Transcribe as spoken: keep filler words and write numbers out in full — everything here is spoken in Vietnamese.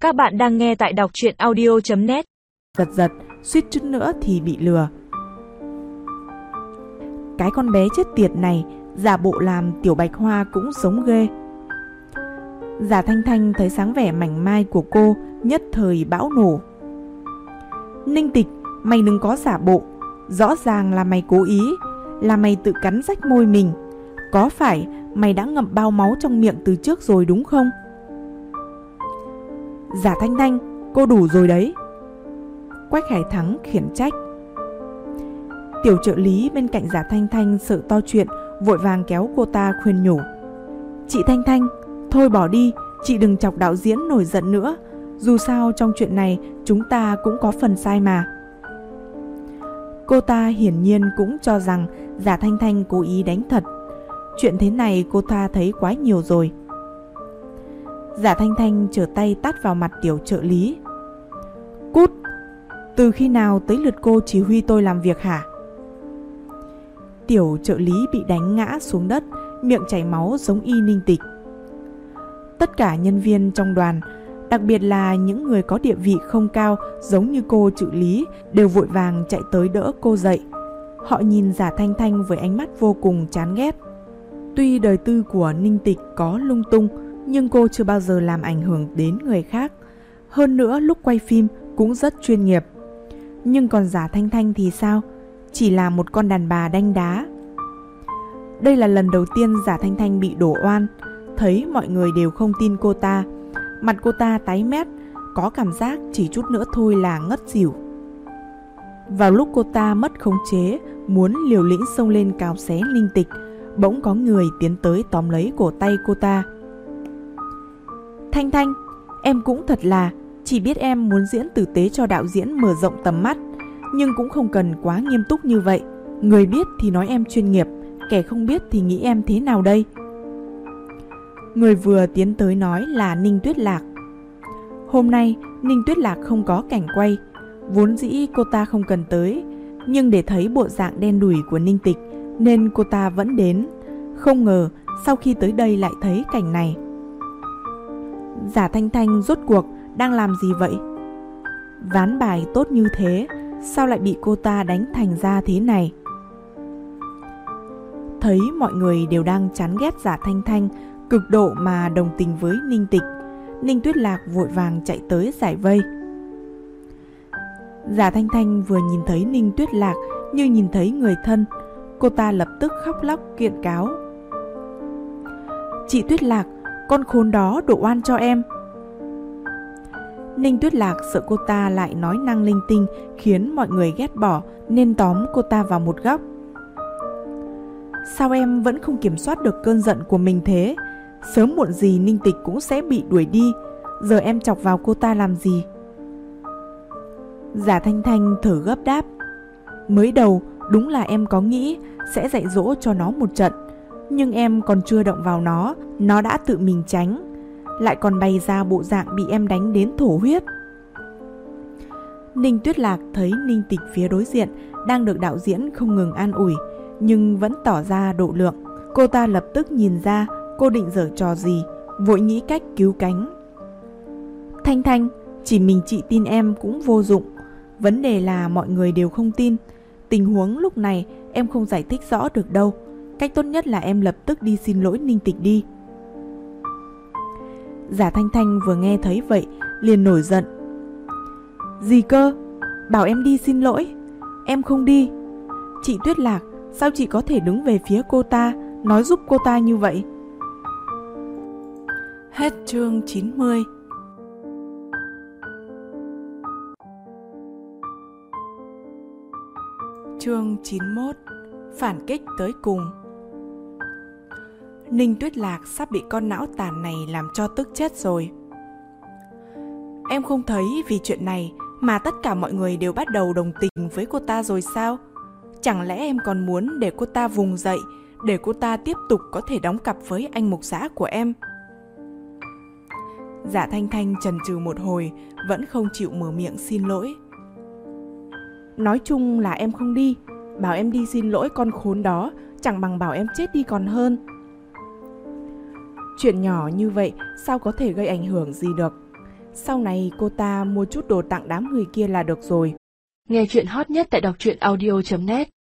Các bạn đang nghe tại đọc truyện audio chấm net. Giật giật, suýt chút nữa thì bị lừa. Cái con bé chết tiệt này giả bộ làm Tiểu Bạch Hoa cũng sống ghê. Giả Thanh Thanh thấy sáng vẻ mảnh mai của cô, nhất thời bão nổ. Ninh Tịch, mày đừng có giả bộ. Rõ ràng là mày cố ý, là mày tự cắn rách môi mình. Có phải mày đã ngậm bao máu trong miệng từ trước rồi đúng không? Giả Thanh Thanh, cô đủ rồi đấy. Quách Hải Thắng khiển trách. Tiểu trợ lý bên cạnh Giả Thanh Thanh sợ to chuyện, vội vàng kéo cô ta khuyên nhủ. Chị Thanh Thanh, thôi bỏ đi, chị đừng chọc đạo diễn nổi giận nữa. Dù sao trong chuyện này chúng ta cũng có phần sai mà. Cô ta hiển nhiên cũng cho rằng Giả Thanh Thanh cố ý đánh thật. Chuyện thế này cô ta thấy quá nhiều rồi. Giả Thanh Thanh trở tay tát vào mặt tiểu trợ lý. Cút! Từ khi nào tới lượt cô chỉ huy tôi làm việc hả? Tiểu trợ lý bị đánh ngã xuống đất, miệng chảy máu giống y Ninh Tịch. Tất cả nhân viên trong đoàn, đặc biệt là những người có địa vị không cao giống như cô trợ lý, đều vội vàng chạy tới đỡ cô dậy. Họ nhìn Giả Thanh Thanh với ánh mắt vô cùng chán ghét. Tuy đời tư của Ninh Tịch có lung tung, nhưng cô chưa bao giờ làm ảnh hưởng đến người khác. Hơn nữa lúc quay phim cũng rất chuyên nghiệp. Nhưng còn Giả Thanh Thanh thì sao? Chỉ là một con đàn bà đanh đá. Đây là lần đầu tiên Giả Thanh Thanh bị đổ oan. Thấy mọi người đều không tin cô ta, mặt cô ta tái mét, có cảm giác chỉ chút nữa thôi là ngất xỉu. Vào lúc cô ta mất khống chế, muốn liều lĩnh xông lên cào xé Ninh Tịch, bỗng có người tiến tới tóm lấy cổ tay cô ta. Thanh Thanh, em cũng thật là, chỉ biết em muốn diễn tử tế cho đạo diễn mở rộng tầm mắt, nhưng cũng không cần quá nghiêm túc như vậy. Người biết thì nói em chuyên nghiệp, kẻ không biết thì nghĩ em thế nào đây? Người vừa tiến tới nói là Ninh Tuyết Lạc. Hôm nay Ninh Tuyết Lạc không có cảnh quay, vốn dĩ cô ta không cần tới, nhưng để thấy bộ dạng đen đủi của Ninh Tịch nên cô ta vẫn đến. Không ngờ sau khi tới đây lại thấy cảnh này. Giả Thanh Thanh rốt cuộc đang làm gì vậy? Ván bài tốt như thế, sao lại bị cô ta đánh thành ra thế này? Thấy mọi người đều đang chán ghét Giả Thanh Thanh cực độ mà đồng tình với Ninh Tịch, Ninh Tuyết Lạc vội vàng chạy tới giải vây. Giả Thanh Thanh vừa nhìn thấy Ninh Tuyết Lạc như nhìn thấy người thân, cô ta lập tức khóc lóc kiện cáo. Chị Tuyết Lạc, con khốn đó đổ oan cho em. Ninh Tuyết Lạc sợ cô ta lại nói năng linh tinh khiến mọi người ghét bỏ nên tóm cô ta vào một góc. Sao em vẫn không kiểm soát được cơn giận của mình thế? Sớm muộn gì Ninh Tịch cũng sẽ bị đuổi đi. Giờ em chọc vào cô ta làm gì? Giả Thanh Thanh thở gấp đáp. Mới đầu đúng là em có nghĩ sẽ dạy dỗ cho nó một trận, nhưng em còn chưa động vào nó, nó đã tự mình tránh, lại còn bày ra bộ dạng bị em đánh đến thổ huyết. Ninh Tuyết Lạc thấy Ninh Tịch phía đối diện đang được đạo diễn không ngừng an ủi, nhưng vẫn tỏ ra độ lượng. Cô ta lập tức nhìn ra cô định giở trò gì, vội nghĩ cách cứu cánh. Thanh Thanh, chỉ mình chị tin em cũng vô dụng. Vấn đề là mọi người đều không tin. Tình huống lúc này em không giải thích rõ được đâu. Cách tốt nhất là em lập tức đi xin lỗi Ninh Tịch đi. Giả Thanh Thanh vừa nghe thấy vậy liền nổi giận. Gì cơ? Bảo em đi xin lỗi? Em không đi. Chị Tuyết Lạc, sao chị có thể đứng về phía cô ta, nói giúp cô ta như vậy? Hết chương chín mươi. Chương chín mươi mốt. Phản kích tới cùng. Ninh Tuyết Lạc sắp bị con não tàn này làm cho tức chết rồi. Em không thấy vì chuyện này mà tất cả mọi người đều bắt đầu đồng tình với cô ta rồi sao? Chẳng lẽ em còn muốn để cô ta vùng dậy, để cô ta tiếp tục có thể đóng cặp với anh mục xã của em? Giả Thanh Thanh chần chừ một hồi, vẫn không chịu mở miệng xin lỗi. Nói chung là em không đi, bảo em đi xin lỗi con khốn đó chẳng bằng bảo em chết đi còn hơn. Chuyện nhỏ như vậy sao có thể gây ảnh hưởng gì được? Sau này cô ta mua chút đồ tặng đám người kia là được rồi. Nghe chuyện hot nhất tại đọc truyện audio chấm net.